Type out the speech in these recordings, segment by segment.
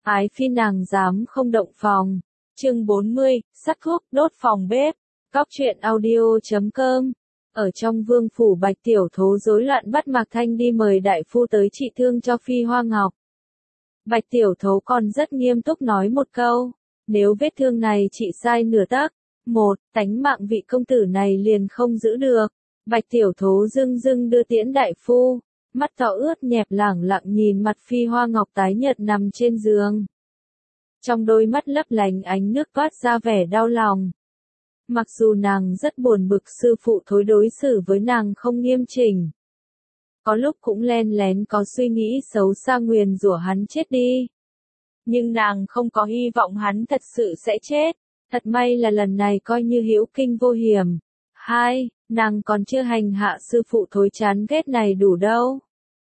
Ái phi nàng dám không động phòng. Chương 40, sắc thuốc đốt phòng bếp. Cóc truyện audio.com. Ở trong vương phủ Bạch Tiểu Thố rối loạn bắt Mạc Thanh đi mời đại phu tới trị thương cho Phi Hoa Ngọc. Bạch Tiểu Thố còn rất nghiêm túc nói một câu, nếu vết thương này trị sai nửa tấc, tánh mạng vị công tử này liền không giữ được. Bạch Tiểu Thố dưng dưng đưa tiễn đại phu, mắt to ướt nhẹp lẳng lặng nhìn mặt Phi Hoa Ngọc tái nhợt nằm trên giường. Trong đôi mắt lấp lánh ánh nước toát ra vẻ đau lòng. Mặc dù nàng rất buồn bực sư phụ Thối đối xử với nàng không nghiêm chỉnh. Có lúc cũng len lén có suy nghĩ xấu xa nguyền rủa hắn chết đi. Nhưng nàng không có hy vọng hắn thật sự sẽ chết. Thật may là lần này coi như hữu kinh vô hiểm. Nàng còn chưa hành hạ sư phụ Thối chán ghét này đủ đâu.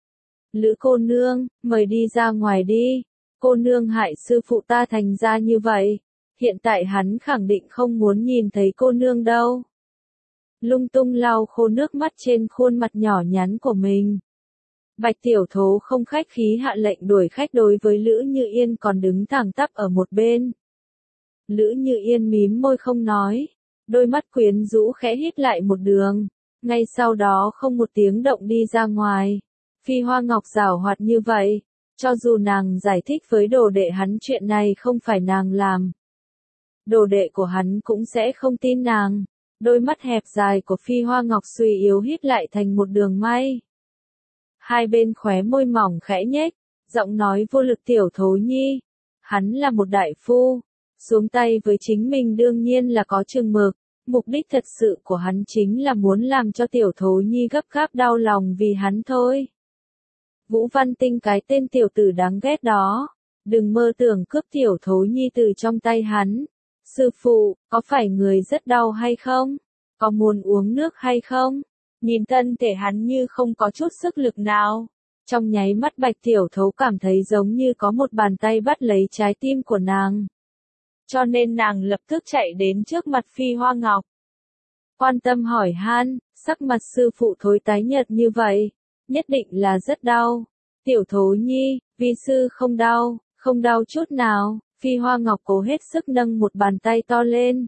Lữ cô nương, mời đi ra ngoài đi. Cô nương hại sư phụ ta thành ra như vậy. Hiện tại hắn khẳng định không muốn nhìn thấy cô nương đâu. Lung tung lau khô nước mắt trên khuôn mặt nhỏ nhắn của mình. Bạch Tiểu Thố không khách khí hạ lệnh đuổi khách đối với Lữ Như Yên còn đứng thẳng tắp ở một bên. Lữ Như Yên mím môi không nói, đôi mắt quyến rũ khẽ hít lại một đường, ngay sau đó không một tiếng động đi ra ngoài. Phi Hoa Ngọc giảo hoạt như vậy, cho dù nàng giải thích với đồ đệ hắn chuyện này không phải nàng làm, đồ đệ của hắn cũng sẽ không tin nàng. Đôi mắt hẹp dài của Phi Hoa Ngọc suy yếu hít lại thành một đường may. Hai bên khóe môi mỏng khẽ nhếch, giọng nói vô lực. Tiểu Thố nhi, hắn là một đại phu, xuống tay với chính mình đương nhiên là có chừng mực, mục đích thật sự của hắn chính là muốn làm cho Tiểu Thố nhi gấp gáp đau lòng vì hắn thôi. Vũ Văn Tinh cái tên tiểu tử đáng ghét đó, đừng mơ tưởng cướp Tiểu Thố nhi từ trong tay hắn. Sư phụ, có phải người rất đau hay không? Có muốn uống nước hay không? Nhìn thân thể hắn như không có chút sức lực nào. Trong nháy mắt Bạch Tiểu Thố cảm thấy giống như có một bàn tay bắt lấy trái tim của nàng. Cho nên nàng lập tức chạy đến trước mặt Phi Hoa Ngọc. Quan tâm hỏi han, sắc mặt sư phụ Thối tái nhợt như vậy, nhất định là rất đau. Tiểu Thố nhi, vi sư không đau, không đau chút nào. Phi Hoa Ngọc cố hết sức nâng một bàn tay to lên.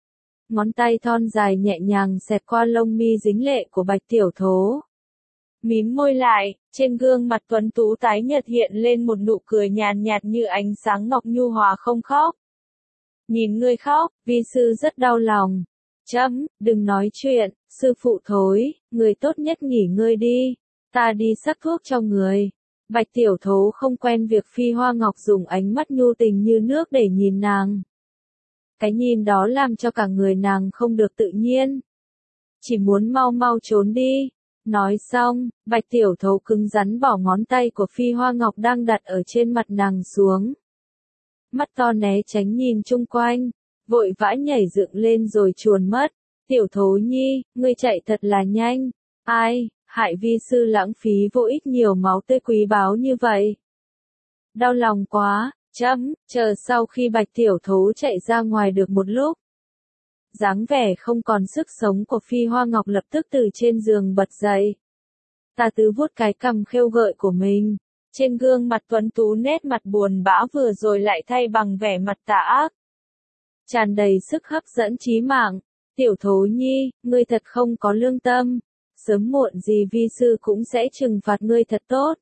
Ngón tay thon dài nhẹ nhàng xẹt qua lông mi dính lệ của Bạch Tiểu Thố. Mím môi lại, trên gương mặt tuấn tú tái nhợt hiện lên một nụ cười nhàn nhạt như ánh sáng ngọc nhu hòa. Không khóc. Nhìn ngươi khóc, vi sư rất đau lòng. Đừng nói chuyện, sư phụ Thối, người tốt nhất nghỉ ngơi đi. Ta đi sắc thuốc cho người. Bạch Tiểu Thố không quen việc Phi Hoa Ngọc dùng ánh mắt nhu tình như nước để nhìn nàng. Cái nhìn đó làm cho cả người nàng không được tự nhiên. Chỉ muốn mau mau trốn đi. Nói xong, Bạch Tiểu Thố cứng rắn bỏ ngón tay của Phi Hoa Ngọc đang đặt ở trên mặt nàng xuống. Mắt to né tránh nhìn chung quanh, vội vã nhảy dựng lên rồi chuồn mất. Tiểu Thố nhi, ngươi chạy thật là nhanh. Hại vi sư lãng phí vô ích nhiều máu tươi quý báu như vậy. Đau lòng quá. Chờ sau khi Bạch Tiểu Thố chạy ra ngoài được một lúc, dáng vẻ không còn sức sống của Phi Hoa Ngọc lập tức từ trên giường bật dậy. Tà Tứ vuốt cái cằm khêu gợi của mình, trên gương mặt tuấn tú nét mặt buồn bã vừa rồi lại thay bằng vẻ mặt tà ác, tràn đầy sức hấp dẫn chí mạng. Tiểu Thố nhi, ngươi thật không có lương tâm, sớm muộn gì vi sư cũng sẽ trừng phạt ngươi thật tốt.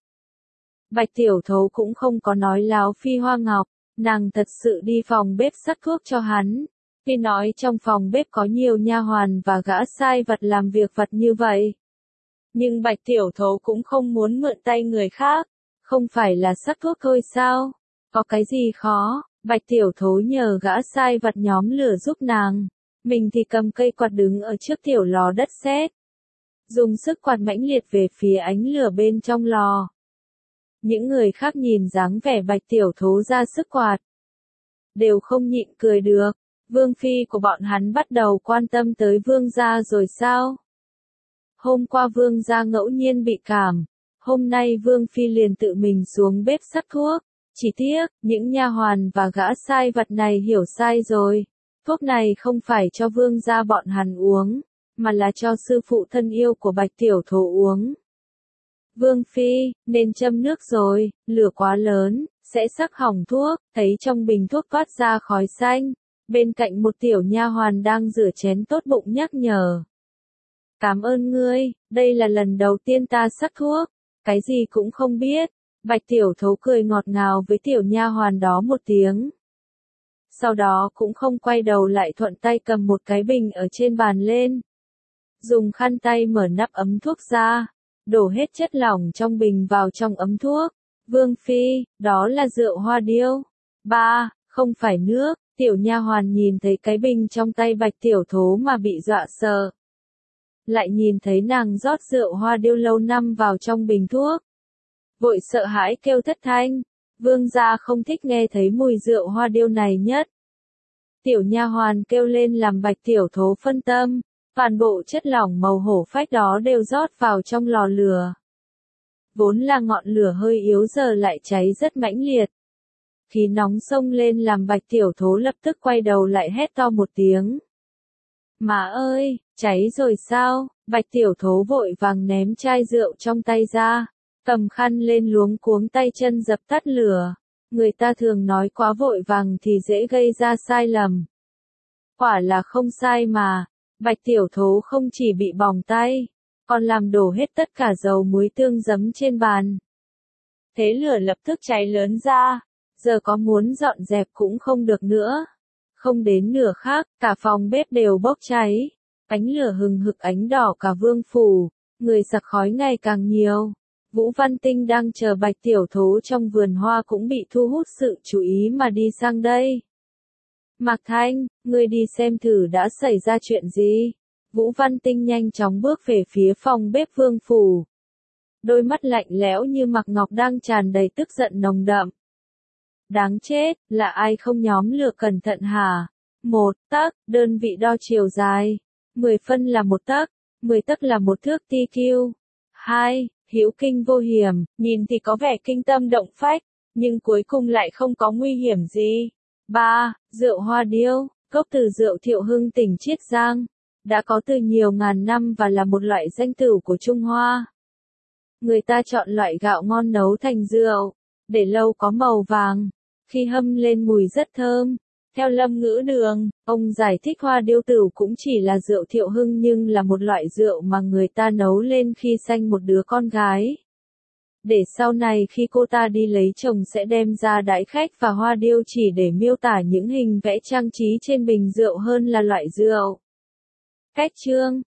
Bạch Tiểu Thố cũng không có nói láo Phi Hoa Ngọc, nàng thật sự đi phòng bếp sắc thuốc cho hắn. Tuy nói trong phòng bếp có nhiều nha hoàn và gã sai vặt làm việc vặt như vậy, nhưng Bạch Tiểu Thố cũng không muốn mượn tay người khác. Không phải là sắc thuốc thôi sao? Có cái gì khó? Bạch Tiểu Thố nhờ gã sai vặt nhóm lửa giúp nàng, mình thì cầm cây quạt đứng ở trước tiểu lò đất sét, dùng sức quạt mãnh liệt về phía ánh lửa bên trong lò. Những người khác nhìn dáng vẻ Bạch Tiểu Thố ra sức quạt, đều không nhịn cười được. Vương phi của bọn hắn bắt đầu quan tâm tới vương gia rồi sao? Hôm qua vương gia ngẫu nhiên bị cảm, hôm nay vương phi liền tự mình xuống bếp sắc thuốc. Chỉ tiếc, những nha hoàn và gã sai vặt này hiểu sai rồi. Thuốc này không phải cho vương gia bọn hắn uống, mà là cho sư phụ thân yêu của Bạch Tiểu Thố uống. Vương phi, nên châm nước rồi, lửa quá lớn, sẽ sắc hỏng thuốc, thấy trong bình thuốc toát ra khói xanh. Bên cạnh một tiểu nha hoàn đang rửa chén tốt bụng nhắc nhở. Cảm ơn ngươi, đây là lần đầu tiên ta sắc thuốc, cái gì cũng không biết. Bạch Tiểu Thấu cười ngọt ngào với tiểu nha hoàn đó một tiếng. Sau đó cũng không quay đầu lại thuận tay cầm một cái bình ở trên bàn lên. Dùng khăn tay mở nắp ấm thuốc ra, đổ hết chất lỏng trong bình vào trong ấm thuốc. Vương Phi, đó là rượu hoa điêu. Ba, không phải nước. Tiểu nha hoàn nhìn thấy cái bình trong tay Bạch Tiểu Thố mà bị dọa sợ. Lại nhìn thấy nàng rót rượu hoa điêu lâu năm vào trong bình thuốc. Vội sợ hãi kêu thất thanh. Vương gia không thích nghe thấy mùi rượu hoa điêu này nhất. Tiểu nha hoàn kêu lên làm Bạch Tiểu Thố phân tâm. Toàn bộ chất lỏng màu hổ phách đó đều rót vào trong lò lửa. Vốn là ngọn lửa hơi yếu giờ lại cháy rất mãnh liệt. Khí nóng xông lên làm Bạch Tiểu Thố lập tức quay đầu lại hét to một tiếng. Má ơi, cháy rồi sao? Bạch Tiểu Thố vội vàng ném chai rượu trong tay ra, cầm khăn lên luống cuống tay chân dập tắt lửa. Người ta thường nói quá vội vàng thì dễ gây ra sai lầm. Quả là không sai mà, Bạch Tiểu Thố không chỉ bị bỏng tay, còn làm đổ hết tất cả dầu muối tương giấm trên bàn. Thế lửa lập tức cháy lớn ra. Giờ có muốn dọn dẹp cũng không được nữa. Không đến nửa khắc, cả phòng bếp đều bốc cháy. Ánh lửa hừng hực ánh đỏ cả vương phủ, người sặc khói ngày càng nhiều. Vũ Văn Tinh đang chờ Bạch Tiểu Thố trong vườn hoa cũng bị thu hút sự chú ý mà đi sang đây. Mạc Thanh, ngươi đi xem thử đã xảy ra chuyện gì. Vũ Văn Tinh nhanh chóng bước về phía phòng bếp vương phủ. Đôi mắt lạnh lẽo như Mạc Ngọc đang tràn đầy tức giận nồng đậm. Đáng chết, là ai không nhóm lửa cẩn thận hả? 1 tấc, đơn vị đo chiều dài. 10 phân là 1 tấc, 10 tấc là 1 thước TQ. 2. Hữu kinh vô hiểm, nhìn thì có vẻ kinh tâm động phách, nhưng cuối cùng lại không có nguy hiểm gì. 3. Rượu hoa điêu, gốc từ rượu Thiệu Hưng tỉnh Chiết Giang, đã có từ nhiều ngàn năm và là một loại danh tửu của Trung Hoa. Người ta chọn loại gạo ngon nấu thành rượu, để lâu có màu vàng, khi hâm lên mùi rất thơm. Theo Lâm Ngữ Đường, ông giải thích hoa điêu tửu cũng chỉ là rượu Thiệu Hưng nhưng là một loại rượu mà người ta nấu lên khi sanh một đứa con gái. Để sau này khi cô ta đi lấy chồng sẽ đem ra đãi khách, và hoa điêu chỉ để miêu tả những hình vẽ trang trí trên bình rượu hơn là loại rượu. Cách chương